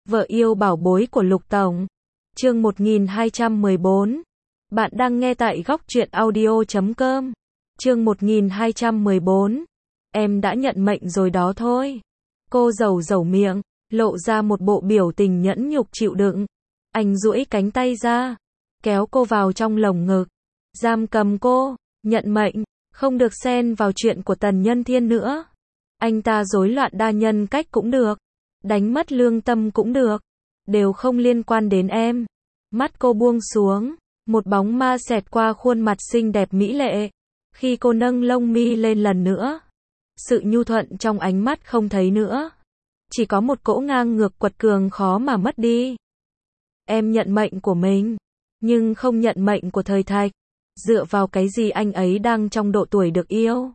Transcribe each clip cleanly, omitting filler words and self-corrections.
Vợ yêu bảo bối của Lục Tổng. Chương 1214. Bạn đang nghe tại góc truyện audio.com. Chương 1214. Em đã nhận mệnh rồi đó thôi. Cô dầu dầu miệng, lộ ra một bộ biểu tình nhẫn nhục chịu đựng. Anh duỗi cánh tay ra, kéo cô vào trong lồng ngực, giam cầm cô, nhận mệnh, không được xen vào chuyện của Tần Nhân Thiên nữa. Anh ta rối loạn đa nhân cách cũng được, đánh mất lương tâm cũng được, đều không liên quan đến em. Mắt cô buông xuống, một bóng ma xẹt qua khuôn mặt xinh đẹp mỹ lệ. Khi cô nâng lông mi lên lần nữa, sự nhu thuận trong ánh mắt không thấy nữa, chỉ có một cỗ ngang ngược quật cường khó mà mất đi. Em nhận mệnh của mình, nhưng không nhận mệnh của Thời Thạch. Dựa vào cái gì anh ấy đang trong độ tuổi được yêu,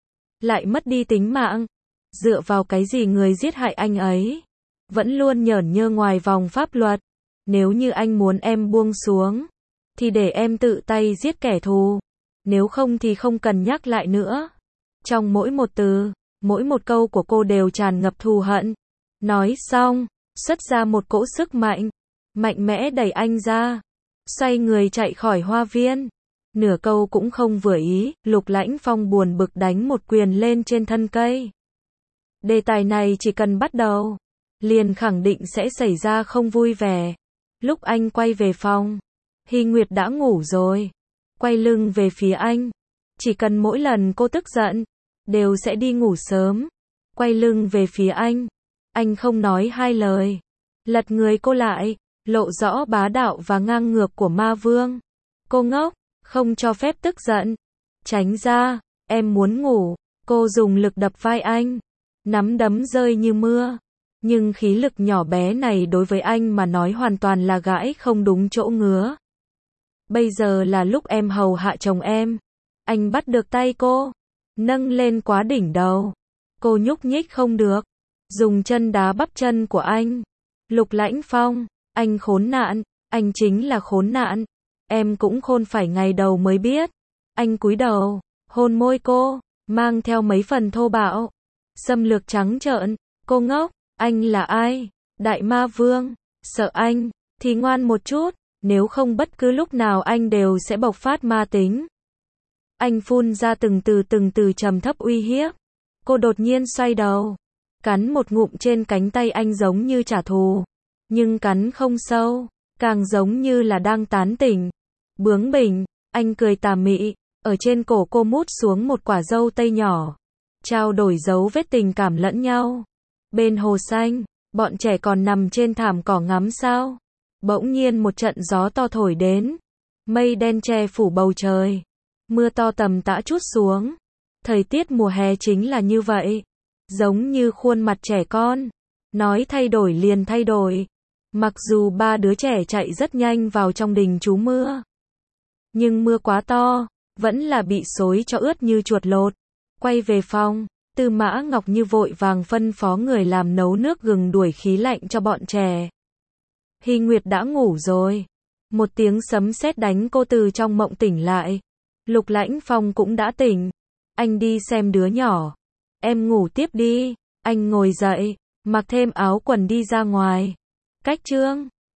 lại mất đi tính mạng? Dựa vào cái gì người giết hại anh ấy vẫn luôn nhởn nhơ ngoài vòng pháp luật? Nếu như anh muốn em buông xuống, thì để em tự tay giết kẻ thù. Nếu không thì không cần nhắc lại nữa. Trong mỗi một từ, mỗi một câu của cô đều tràn ngập thù hận. Nói xong, xuất ra một cỗ sức mạnh, mạnh mẽ đẩy anh ra, xoay người chạy khỏi hoa viên. Nửa câu cũng không vừa ý, Lục Lãnh Phong buồn bực đánh một quyền lên trên thân cây. Đề tài này chỉ cần bắt đầu, liền khẳng định sẽ xảy ra không vui vẻ. Lúc anh quay về phòng, Hy Nguyệt đã ngủ rồi, quay lưng về phía anh. Chỉ cần mỗi lần cô tức giận, đều sẽ đi ngủ sớm, quay lưng về phía anh không nói hai lời, lật người cô lại, lộ rõ bá đạo và ngang ngược của ma vương. Cô ngốc, không cho phép tức giận, tránh ra, em muốn ngủ. Cô dùng lực đập vai anh, nắm đấm rơi như mưa, nhưng khí lực nhỏ bé này đối với anh mà nói hoàn toàn là gãi không đúng chỗ ngứa. Bây giờ là lúc em hầu hạ chồng em. Anh bắt được tay cô, nâng lên quá đỉnh đầu. Cô nhúc nhích không được, dùng chân đá bắp chân của anh. Lục Lãnh Phong, anh khốn nạn, anh chính là khốn nạn. Em cũng khôn phải ngày đầu mới biết. Anh cúi đầu, hôn môi cô, mang theo mấy phần thô bạo, xâm lược trắng trợn. Cô ngốc, anh là ai? Đại ma vương. Sợ anh thì ngoan một chút, nếu không bất cứ lúc nào anh đều sẽ bộc phát ma tính. Anh phun ra từng từ trầm thấp uy hiếp. Cô đột nhiên xoay đầu, cắn một ngụm trên cánh tay anh giống như trả thù, nhưng cắn không sâu, càng giống như là đang tán tỉnh. Bướng bỉnh, anh cười tà mị, ở trên cổ cô mút xuống một quả dâu tây nhỏ, trao đổi dấu vết tình cảm lẫn nhau. Bên hồ xanh, bọn trẻ còn nằm trên thảm cỏ ngắm sao. Bỗng nhiên một trận gió to thổi đến, mây đen che phủ bầu trời, mưa to tầm tã trút xuống. Thời tiết mùa hè chính là như vậy, giống như khuôn mặt trẻ con, nói thay đổi liền thay đổi. Mặc dù ba đứa trẻ chạy rất nhanh vào trong đình trú mưa, nhưng mưa quá to, vẫn là bị xối cho ướt như chuột lột. Quay về phòng, Tư Mã Ngọc Như vội vàng phân phó người làm nấu nước gừng đuổi khí lạnh cho bọn trẻ. Hy Nguyệt đã ngủ rồi. Một tiếng sấm sét đánh cô từ trong mộng tỉnh lại. Lục Lãnh Phong cũng đã tỉnh. Anh đi xem đứa nhỏ. Em ngủ tiếp đi. Anh ngồi dậy, mặc thêm áo quần đi ra ngoài. Cách chương